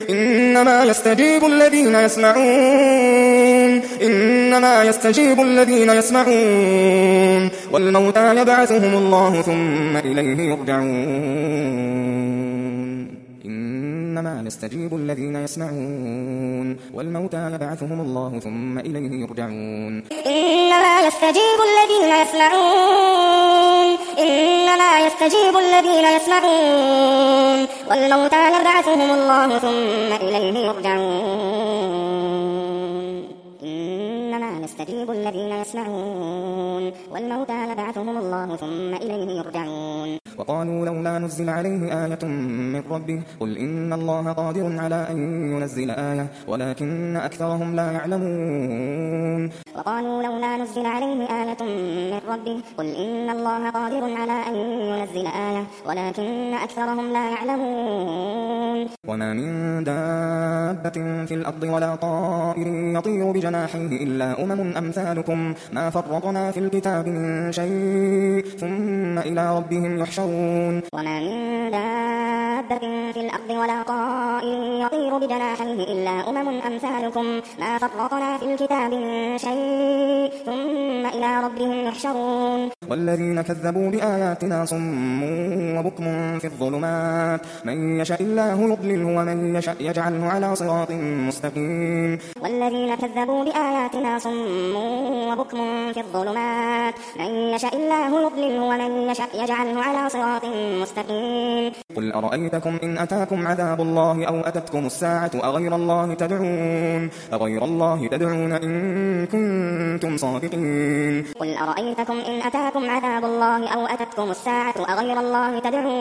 إنما يستجيب الذين يسمعون والموتى يبعثهم الله ثم إليه يرجعون إنما يستجيب الذين يسمعون والموتى يبعثهم الله ثم إليه يرجعون إنما يستجيب الذين يسمعون والموتى يبعثهم الله ثم إليه يرجعون إنما يستجيب الذين يسمعون والموتى يبعثهم الله ثم إليه يرجعون وقالوا لولا نزل عليه آية من ربه قل إن الله قادر على أن ينزل آية ولكن أكثرهم لا يعلمون وقالوا لولا نزل عليه آية من ربه قل إن الله قادر على أن ينزل آية ولكن أكثرهم لا يعلمون وما من دابة في الأرض ولا طائر يطير بجناحيه إلا أمثالكم ما فرطنا في الكتاب من شيء ثم إلى ربهم يحشرون وما من دابة في الأرض ولا طائر يطير بجناحيه إلا أمثالكم ما فرطنا في الكتاب من شيء ثم إلى ربهم يحشرون والذين كذبوا بآياتنا صم وبكم في الظلمات من يشاء الله يضلله ومن يشاء يجعله على صراط مستقيم والذين كذبوا بآياتنا صم وبكم في الظلمات من يشاء الله يضلله ومن يشاء يجعله على صراط مستقيم قل أرأيتكم إن أتاكم عذاب الله أو أتتكم الساعة أغير الله تدعون إن كنتم صادقين قل أرأيتكم إن أتاكم عذاب الله أو أتتكم الساعة أغير الله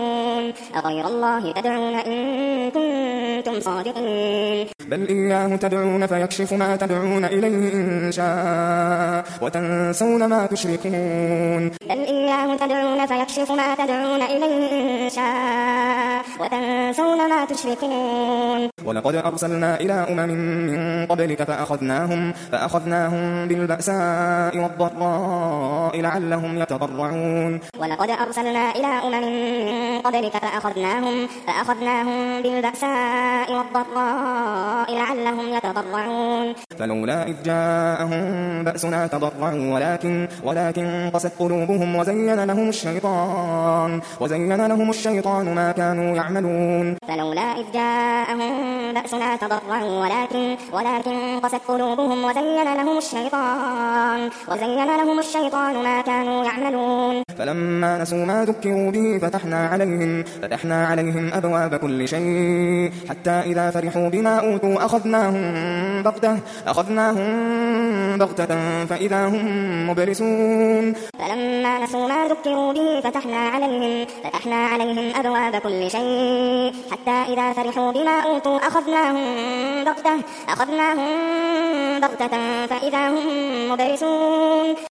تدعون إن كنتم صادقين بل إياه تدعون فيكشف ما تدعون إليه إن شاء وتنسون ما تشركون بل إياه تدعون فيكشف ما تدعون إليه إن شاء وتنسون ما تشركون ولقد أرسلنا إلى من قبلك فأخذناهم بالبأساء والضراء لعلهم يتضرعون ولقد أرسلنا إلى من قبلك فأخذناهم بالبأساء والضراء لعلهم يتضرعون فلولا إذ جاءهم بأسنا تضرعوا ولكن قست قلوبهم وزين لهم الشيطان ما كانوا يعملون فلولا إذ جاءهم بأسنا تضرعوا ولكن قست قلوبهم وزين لهم الشيطان ما كانوا يعملون فلما نسوا ما ذكروا به فتحنا عليهم أبواب كل شيء حتى إذا فرحوا بما أوتوا أخذناهم بغتة فإذا هم مبلسون فلما نسوا ما ذكروا به فتحنا عليهم أبواب كل شيء حتى إذا فرحوا بما أوتوا أخذناهم بغتة فإذا هم مبلسون